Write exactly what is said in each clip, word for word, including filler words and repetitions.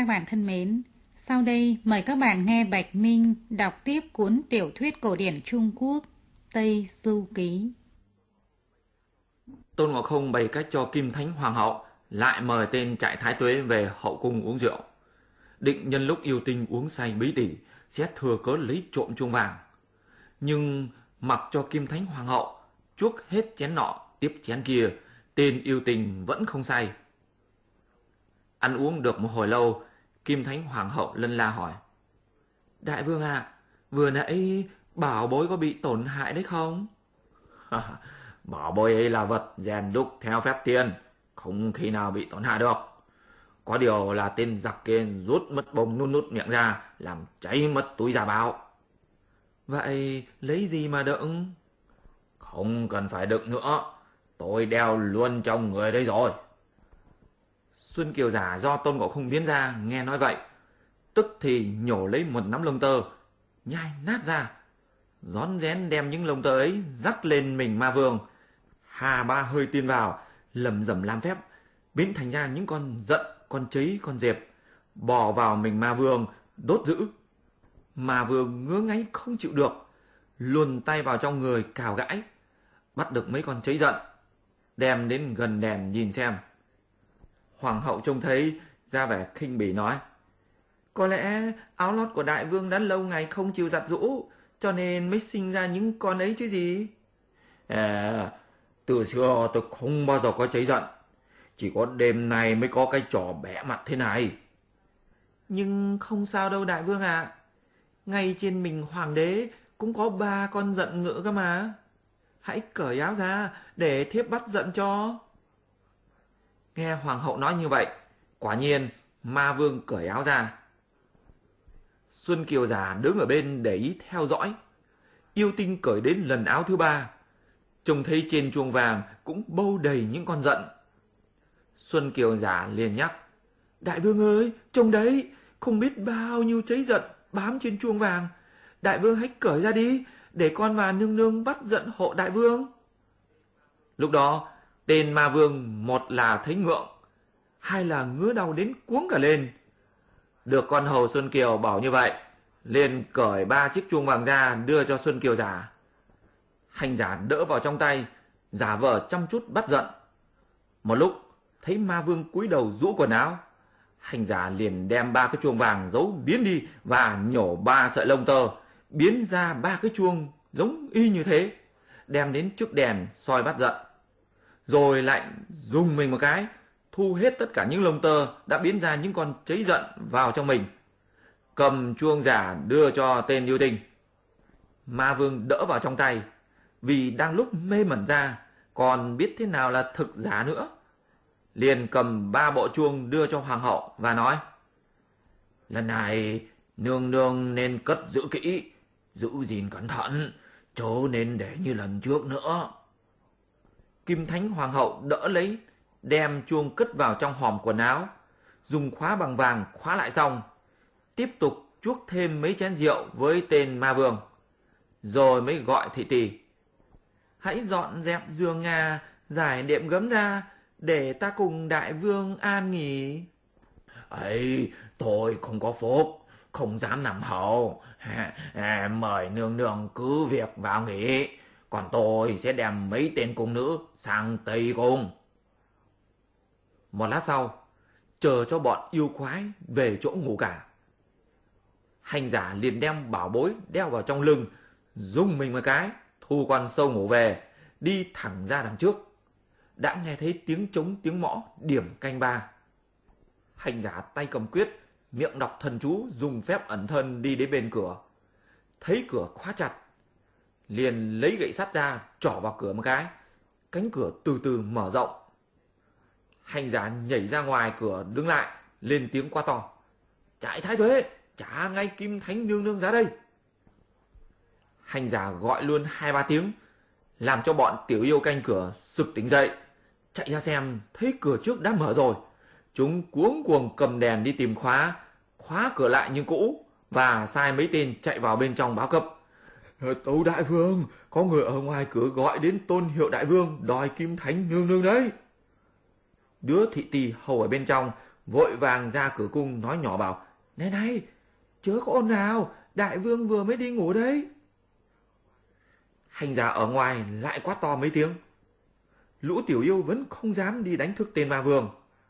Các bạn thân mến, sau đây mời các bạn nghe Bạch Minh đọc tiếp cuốn tiểu thuyết cổ điển Trung Quốc Tây Du Ký. Tôn Ngộ Không bày cách cho Kim Thánh Hoàng hậu lại mời tên Trại Thái Tuế về hậu cung uống rượu, định nhân lúc yêu tinh uống say bí tỉ sẽ thừa cớ lấy trộm chuông vàng. Nhưng mặc cho Kim Thánh Hoàng hậu chuốc hết chén nọ tiếp chén kia, tên yêu tình vẫn không say. Ăn uống được một hồi lâu, Kim Thánh Hoàng hậu lân la hỏi: Đại vương ạ, à, vừa nãy bảo bối có bị tổn hại đấy không? Bảo bối ấy là vật rèn đúc theo phép tiên, không khi nào bị tổn hại được. Có điều là tên giặc kia rút mất bông nút nút miệng ra, làm cháy mất túi giả bảo. Vậy lấy gì mà đựng? Không cần phải đựng nữa, tôi đeo luôn trong người đây rồi. Xuân Kiều giả do Tôn Ngộ Không biến ra nghe nói vậy, tức thì nhổ lấy một nắm lông tơ, nhai nát ra, rón rén đem những lông tơ ấy rắc lên mình ma vương. Hà ba hơi tiên vào, lầm rầm làm phép, biến thành ra những con giận, con cháy, con dẹp, bò vào mình ma vương, đốt giữ. Ma vương ngứa ngáy không chịu được, luồn tay vào trong người cào gãi, bắt được mấy con cháy giận, đem đến gần đèn nhìn xem. Hoàng hậu trông thấy, ra vẻ khinh bỉ nói: Có lẽ áo lót của đại vương đã lâu ngày không chịu giặt giũ, cho nên mới sinh ra những con ấy chứ gì. À, từ xưa tôi không bao giờ có cháy giận, chỉ có đêm nay mới có cái trò bẽ mặt thế này. Nhưng không sao đâu đại vương ạ, à. Ngay trên mình hoàng đế cũng có ba con giận ngựa cơ mà. Hãy cởi áo ra để thiếp bắt giận cho. Nghe hoàng hậu nói như vậy, quả nhiên ma vương cởi áo ra. Xuân Kiều giả đứng ở bên để ý theo dõi. Yêu tinh cởi đến lần áo thứ ba, trông thấy trên chuông vàng cũng bâu đầy những con giận. Xuân Kiều giả liền nhắc: Đại vương ơi, trông đấy, không biết bao nhiêu cháy giận bám trên chuông vàng. Đại vương hãy cởi ra đi, để con và nương nương bắt giận hộ đại vương. Lúc đó tên ma vương một là thấy ngượng, hai là ngứa đau đến cuống cả lên. Được con hầu Xuân Kiều bảo như vậy, liền cởi ba chiếc chuông vàng ra đưa cho Xuân Kiều giả. Hành giả đỡ vào trong tay, giả vờ chăm chút bắt giận. Một lúc thấy ma vương cúi đầu rũ quần áo, hành giả liền đem ba cái chuông vàng giấu biến đi và nhổ ba sợi lông tơ, biến ra ba cái chuông giống y như thế, đem đến trước đèn soi bắt giận. Rồi lại dùng mình một cái, thu hết tất cả những lông tơ đã biến ra những con cháy giận vào trong mình, cầm chuông giả đưa cho tên yêu tinh. Ma vương đỡ vào trong tay, vì đang lúc mê mẩn ra, còn biết thế nào là thực giả nữa, liền cầm ba bộ chuông đưa cho hoàng hậu và nói: Lần này nương nương nên cất giữ kỹ, giữ gìn cẩn thận, chớ nên để như lần trước nữa. Kim Thánh Hoàng hậu đỡ lấy, đem chuông cất vào trong hòm quần áo, dùng khóa bằng vàng khóa lại xong, tiếp tục chuốc thêm mấy chén rượu với tên ma vương, rồi mới gọi thị tỳ: Hãy dọn dẹp giường ngà, giải đệm gấm ra, để ta cùng đại vương an nghỉ. Ấy, tôi không có phúc, không dám nằm hầu. À, à, mời nương nương cứ việc vào nghỉ, còn tôi sẽ đem mấy tên cung nữ sang Tây Cung. Một lát sau, chờ cho bọn yêu quái về chỗ ngủ cả, hành giả liền đem bảo bối đeo vào trong lưng, rung mình một cái, thu con sâu ngủ về, đi thẳng ra đằng trước. Đã nghe thấy tiếng trống tiếng mõ điểm canh ba. Hành giả tay cầm quyết, miệng đọc thần chú, dùng phép ẩn thân đi đến bên cửa. Thấy cửa khóa chặt, liền lấy gậy sắt ra trỏ vào cửa một cái, cánh cửa từ từ mở rộng. Hành giả nhảy ra ngoài cửa đứng lại, lên tiếng quá to: Trại Thái Tuế, trả ngay Kim Thánh nương nương ra đây. Hành giả gọi luôn hai ba tiếng, làm cho bọn tiểu yêu canh cửa sực tỉnh dậy, chạy ra xem thấy cửa trước đã mở rồi. Chúng cuống cuồng cầm đèn đi tìm khóa, khóa cửa lại như cũ, và sai mấy tên chạy vào bên trong báo cấp: Tâu đại vương, có người ở ngoài cửa gọi đến Tôn Hiệu đại vương đòi Kim Thánh nương nương đấy. Đứa thị tỳ hầu ở bên trong vội vàng ra cửa cung nói nhỏ bảo: Này này, chớ có ồn nào, đại vương vừa mới đi ngủ đấy. Hành giả ở ngoài lại quát to mấy tiếng. Lũ tiểu yêu vẫn không dám đi đánh thức tên ma vương.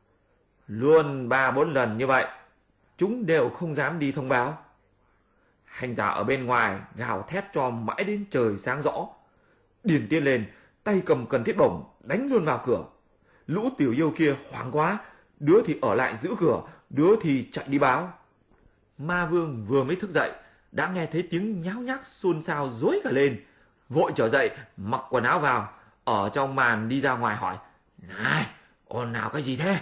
Luôn ba bốn lần như vậy, chúng đều không dám đi thông báo. Hành giả ở bên ngoài gào thét cho mãi đến trời sáng rõ. Điền Tiên lên, tay cầm cần thiết bổng đánh luôn vào cửa. Lũ tiểu yêu kia hoảng quá, đứa thì ở lại giữ cửa, đứa thì chạy đi báo. Ma vương vừa mới thức dậy đã nghe thấy tiếng nháo nhác xôn xao rối cả lên, vội trở dậy mặc quần áo vào, ở trong màn đi ra ngoài hỏi: Này, ồn nào cái gì thế?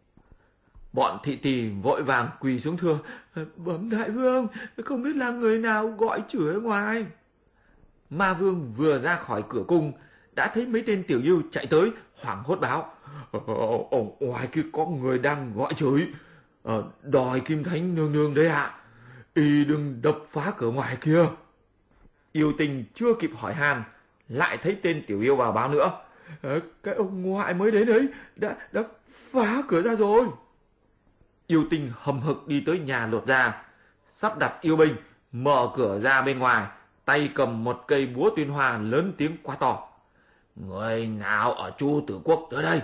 Bọn thị tỳ vội vàng quỳ xuống thưa: Bẩm đại vương, không biết là người nào gọi chửi ở ngoài. Ma vương vừa ra khỏi cửa cung đã thấy mấy tên tiểu yêu chạy tới, hoảng hốt báo: Ở ngoài kia có người đang gọi chửi, ờ, đòi Kim Thánh nương nương đấy ạ. Y đừng đập phá cửa ngoài kia. Yêu Tinh chưa kịp hỏi han, lại thấy tên tiểu yêu vào báo nữa: Cái ông ngoại mới đến ấy đã đã phá cửa ra rồi. Yêu Tinh hầm hực đi tới nhà Lột Ra, sắp đặt yêu binh mở cửa ra bên ngoài, tay cầm một cây búa tuyên hoa lớn tiếng quá to: Người nào ở Chu Tử Quốc tới đây?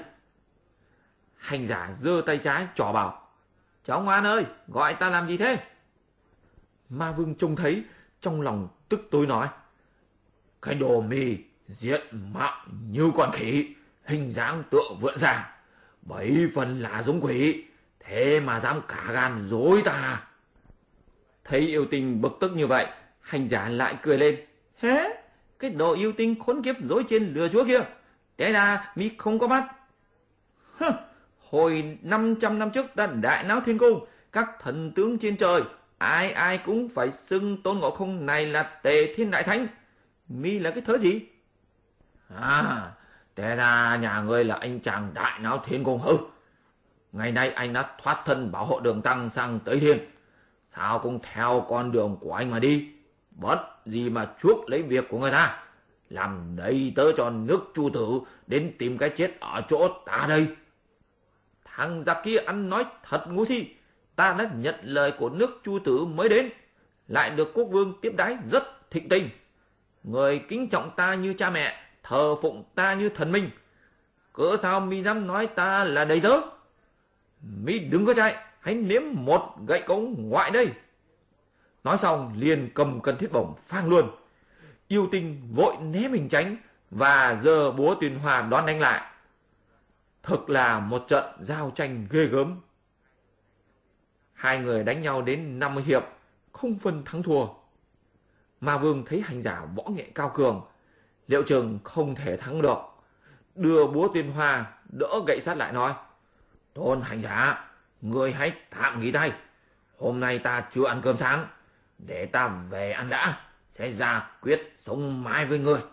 Hành giả giơ tay trái trỏ bảo: Cháu ngoan ơi, gọi ta làm gì thế? Ma vương trông thấy, trong lòng tức tối nói: Cái đồ mì diện mạo như con khỉ, hình dáng tựa vượn già, bảy phần là giống quỷ, thế mà dám cả gan dối ta. Thấy Yêu Tinh bực tức như vậy, hành giả lại cười lên: Hế, cái đồ yêu tinh khốn kiếp dối trên lừa chúa kia, té ra mi không có mắt. Hừ, hồi năm trăm năm trước ta đại náo thiên cung, các thần tướng trên trời ai ai cũng phải xưng Tôn Ngộ Không này là Tề Thiên Đại Thánh. Mi là cái thớ gì? À, té ra nhà ngươi là anh chàng đại náo thiên cung hư. Ngày nay anh đã thoát thân bảo hộ đường tăng sang Tới Thiên, sao cũng theo con đường của anh mà đi, bất gì mà chuốc lấy việc của người ta, làm đầy tớ cho nước Chu Tử đến tìm cái chết ở chỗ ta đây. Thằng giặc kia ăn nói thật ngu si, ta đã nhận lời của nước Chu Tử mới đến, lại được quốc vương tiếp đái rất thịnh tình. Người kính trọng ta như cha mẹ, thờ phụng ta như thần minh, cớ sao mi dám nói ta là đầy tớ? Mi đừng có chạy, hãy nếm một gậy cống ngoại đây. Nói xong liền cầm cần thiết bổng phang luôn. Yêu Tinh vội né mình tránh và giơ búa tuyên hoa đón đánh lại. Thực là một trận giao tranh ghê gớm. Hai người đánh nhau đến năm mươi hiệp, không phân thắng thua. Ma vương thấy hành giả võ nghệ cao cường, liệu chừng không thể thắng được, đưa búa tuyên hoa đỡ gậy sắt lại nói: Tôn hành giả, người hãy tạm nghỉ tay, hôm nay ta chưa ăn cơm sáng, để ta về ăn đã, sẽ ra quyết sống mãi với ngươi.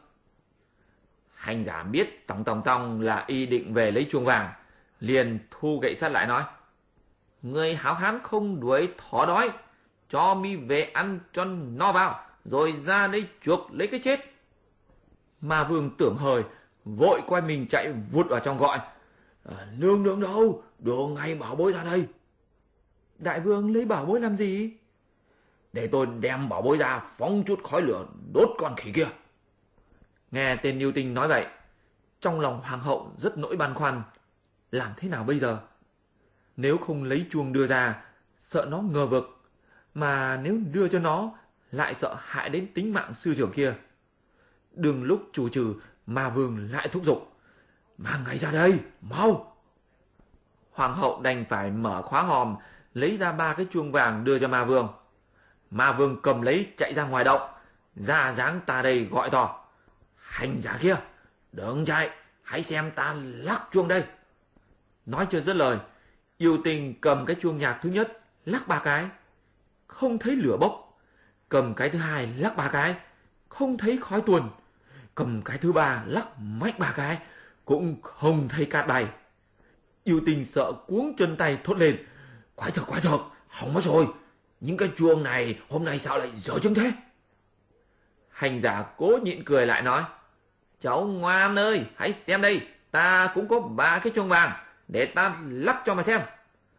Hành giả biết tòng tòng tòng là y định về lấy chuông vàng, liền thu gậy sắt lại nói: Người háo hán không đuổi thỏ đói, cho mi về ăn cho no vào, rồi ra đây chuộc lấy cái chết. Ma vương tưởng hời, vội quay mình chạy vụt vào trong gọi: à, Nương nương đâu, đưa ngay bảo bối ra đây. Đại vương lấy bảo bối làm gì? Để tôi đem bảo bối ra phóng chút khói lửa đốt con khỉ kia. Nghe tên Yêu Tinh nói vậy, trong lòng hoàng hậu rất nỗi băn khoăn. Làm thế nào bây giờ? Nếu không lấy chuông đưa ra, sợ nó ngờ vực, mà nếu đưa cho nó, lại sợ hại đến tính mạng sư trưởng kia. Đừng lúc chủ trừ, Ma vương lại thúc giục: Mang ngay ra đây, mau! Hoàng hậu đành phải mở khóa hòm, lấy ra ba cái chuông vàng đưa cho Ma vương. Ma vương cầm lấy chạy ra ngoài động, ra dáng ta đây gọi to: Hành giả kia, đừng chạy, hãy xem ta lắc chuông đây. Nói chưa dứt lời, Yêu Tinh cầm cái chuông nhạc thứ nhất lắc ba cái, không thấy lửa bốc. Cầm cái thứ hai lắc ba cái, không thấy khói tuôn. Cầm cái thứ ba lắc mạnh ba cái, cũng không thấy cát bay. Yêu Tinh sợ cuống chân tay thốt lên: Quái thật, quái thật, hỏng mất rồi, những cái chuông này hôm nay sao lại dở chứng thế? Hành giả cố nhịn cười lại nói: Cháu ngoan ơi, hãy xem đây, ta cũng có ba cái chuông vàng, để ta lắc cho mà xem.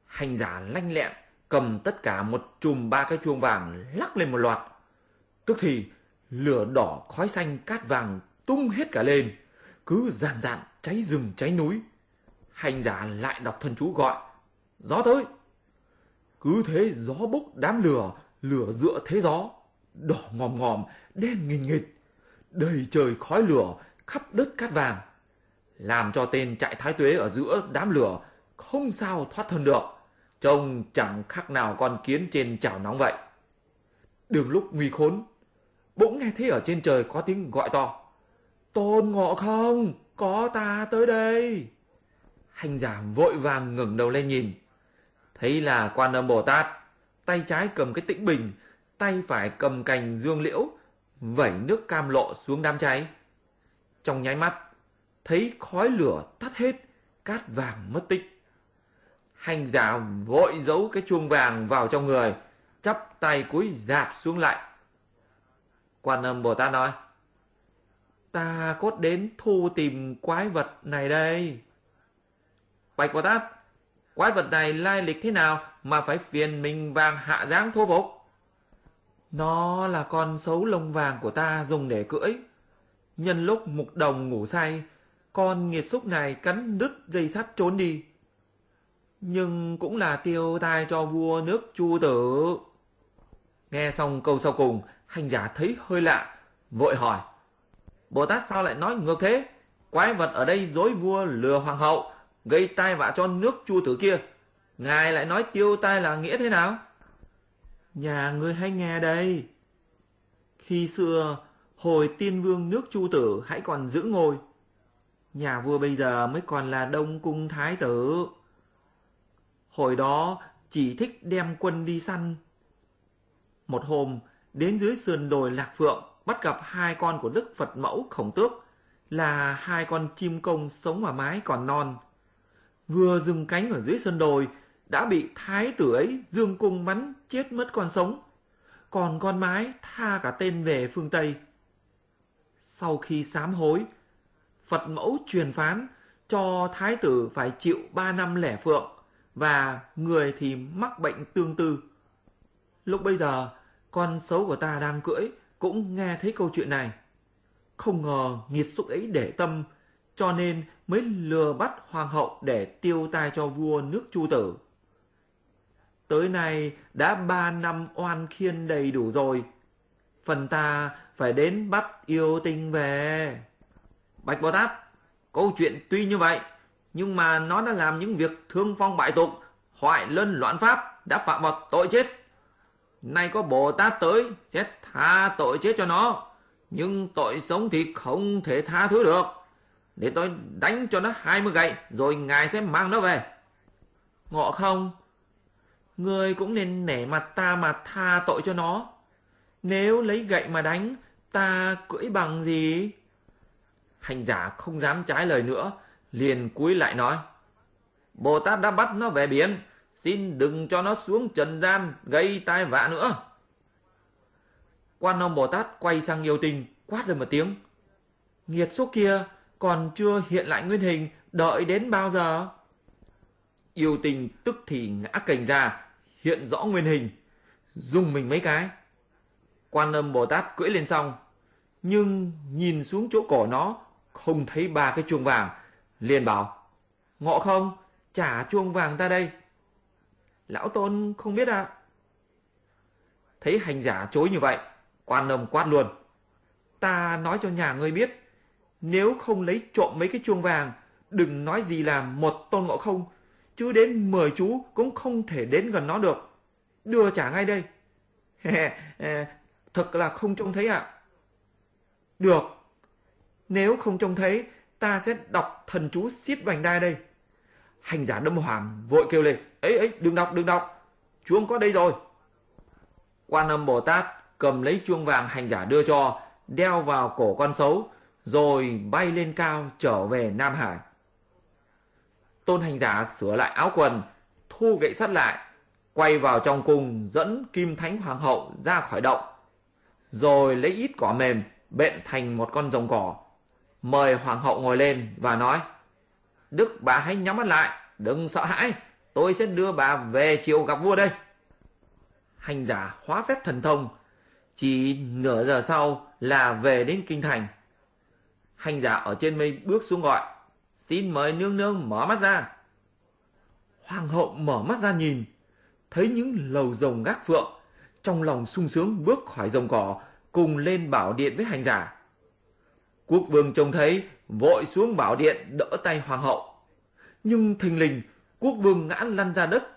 Hành giả lanh lẹn cầm tất cả một chùm ba cái chuông vàng lắc lên một loạt. Tức thì lửa đỏ khói xanh cát vàng tung hết cả lên, cứ dàn dạn cháy rừng cháy núi. Hành giả lại đọc thần chú gọi: gió tới. Cứ thế gió bốc đám lửa, lửa dựa thế gió, đỏ ngòm ngòm, đen nghìn nghịt, đầy trời khói lửa, khắp đất cát vàng, làm cho tên chạy thái tuế ở giữa đám lửa không sao thoát thân được, trông chẳng khác nào con kiến trên chảo nóng vậy. Đường lúc nguy khốn, bỗng nghe thấy ở trên trời có tiếng gọi to: Tôn Ngộ Không, có ta tới đây. Hành giả vội vàng ngẩng đầu lên nhìn, thấy là Quan Âm Bồ Tát, tay trái cầm cái tĩnh bình, tay phải cầm cành dương liễu, vẩy nước cam lộ xuống đám cháy. Trong nháy mắt, thấy khói lửa tắt hết, cát vàng mất tích. Hành giả vội giấu cái chuông vàng vào trong người, chắp tay cúi rạp xuống lại. Quan Âm Bồ Tát nói: ta cốt đến thu tìm quái vật này đây. Bạch Bồ Tát, quái vật này lai lịch thế nào mà phải phiền mình vàng hạ dáng thô phục? Nó là con sấu lông vàng của ta dùng để cưỡi. Nhân lúc mục đồng ngủ say, con nghiệt xúc này cắn đứt dây sắt trốn đi. Nhưng cũng là tiêu tai cho vua nước Chu Tử. Nghe xong câu sau cùng, hành giả thấy hơi lạ, vội hỏi: Bồ Tát sao lại nói ngược thế? Quái vật ở đây dối vua lừa hoàng hậu, gây tai vạ cho nước Chu Tử kia. Ngài lại nói tiêu tai là nghĩa thế nào? Nhà ngươi hãy nghe đây. Khi xưa, hồi tiên vương nước Chu Tử hãy còn giữ ngôi, nhà vua bây giờ mới còn là Đông Cung Thái Tử. Hồi đó chỉ thích đem quân đi săn. Một hôm, đến dưới sườn đồi Lạc Phượng, bắt gặp hai con của Đức Phật Mẫu Khổng Tước, là hai con chim công sống ở mái còn non. Vừa dừng cánh ở dưới sườn đồi, đã bị thái tử ấy dương cung bắn chết mất con sống, còn con mái tha cả tên về phương Tây. Sau khi sám hối, Phật Mẫu truyền phán cho thái tử phải chịu ba năm lẻ phượng, và người thì mắc bệnh tương tư. Lúc bây giờ, con xấu của ta đang cưỡi cũng nghe thấy câu chuyện này. Không ngờ nghiệt xúc ấy để tâm, cho nên mới lừa bắt hoàng hậu để tiêu tai cho vua nước Chu Tử. Tới nay đã ba năm oan khiên đầy đủ rồi. Phần ta phải đến bắt yêu tinh về. Bạch Bồ Tát, câu chuyện tuy như vậy, nhưng mà nó đã làm những việc thương phong bại tục, hoại lân loạn pháp, đã phạm vào tội chết. Nay có Bồ Tát tới sẽ tha tội chết cho nó, nhưng tội sống thì không thể tha thứ được. Để tôi đánh cho nó hai mươi gậy, rồi ngài sẽ mang nó về. Ngộ Không, ngươi cũng nên nể mặt ta mà tha tội cho nó. Nếu lấy gậy mà đánh, ta cưỡi bằng gì? Hành giả không dám trái lời nữa, liền cúi lại nói: Bồ Tát đã bắt nó về biển, xin đừng cho nó xuống trần gian gây tai vạ nữa. Quan Âm Bồ Tát quay sang yêu tinh, quát lên một tiếng: Nghiệt số kia còn chưa hiện lại nguyên hình, đợi đến bao giờ? Yêu tinh tức thì ngã cành ra, hiện rõ nguyên hình, rung mình mấy cái. Quan Âm Bồ Tát cưỡi lên xong, nhưng nhìn xuống chỗ cổ nó không thấy ba cái chuông vàng, liền bảo: Ngộ Không, trả chuông vàng ta đây. Lão Tôn không biết ạ. À? Thấy hành giả chối như vậy, Quan Âm quát luôn: Ta nói cho nhà ngươi biết, nếu không lấy trộm mấy cái chuông vàng, đừng nói gì là một Tôn Ngộ Không, chứ đến mười chú cũng không thể đến gần nó được. Đưa trả ngay đây. Thật là không trông thấy ạ. À? Được. Nếu không trông thấy, ta sẽ đọc thần chú xiết vành đai đây. Hành giả đâm hoàng vội kêu lên: Ấy ấy, đừng đọc, đừng đọc. Chuông có đây rồi. Quan Âm Bồ Tát cầm lấy chuông vàng hành giả đưa cho, đeo vào cổ con sấu, rồi bay lên cao trở về Nam Hải. Tôn hành giả sửa lại áo quần, thu gậy sắt lại, quay vào trong cung dẫn Kim Thánh Hoàng hậu ra khỏi động, rồi lấy ít cỏ mềm bện thành một con rồng cỏ, mời hoàng hậu ngồi lên và nói: Đức bà hãy nhắm mắt lại, đừng sợ hãi, tôi sẽ đưa bà về triều gặp vua đây. Hành giả hóa phép thần thông, chỉ nửa giờ sau là về đến kinh thành. Hành giả ở trên mây bước xuống gọi, xin mời nương nương mở mắt ra. Hoàng hậu mở mắt ra nhìn, thấy những lầu rồng gác phượng, trong lòng sung sướng bước khỏi rồng cỏ, cùng lên bảo điện với hành giả. Quốc vương trông thấy, vội xuống bảo điện đỡ tay hoàng hậu. Nhưng thình lình, quốc vương ngã lăn ra đất,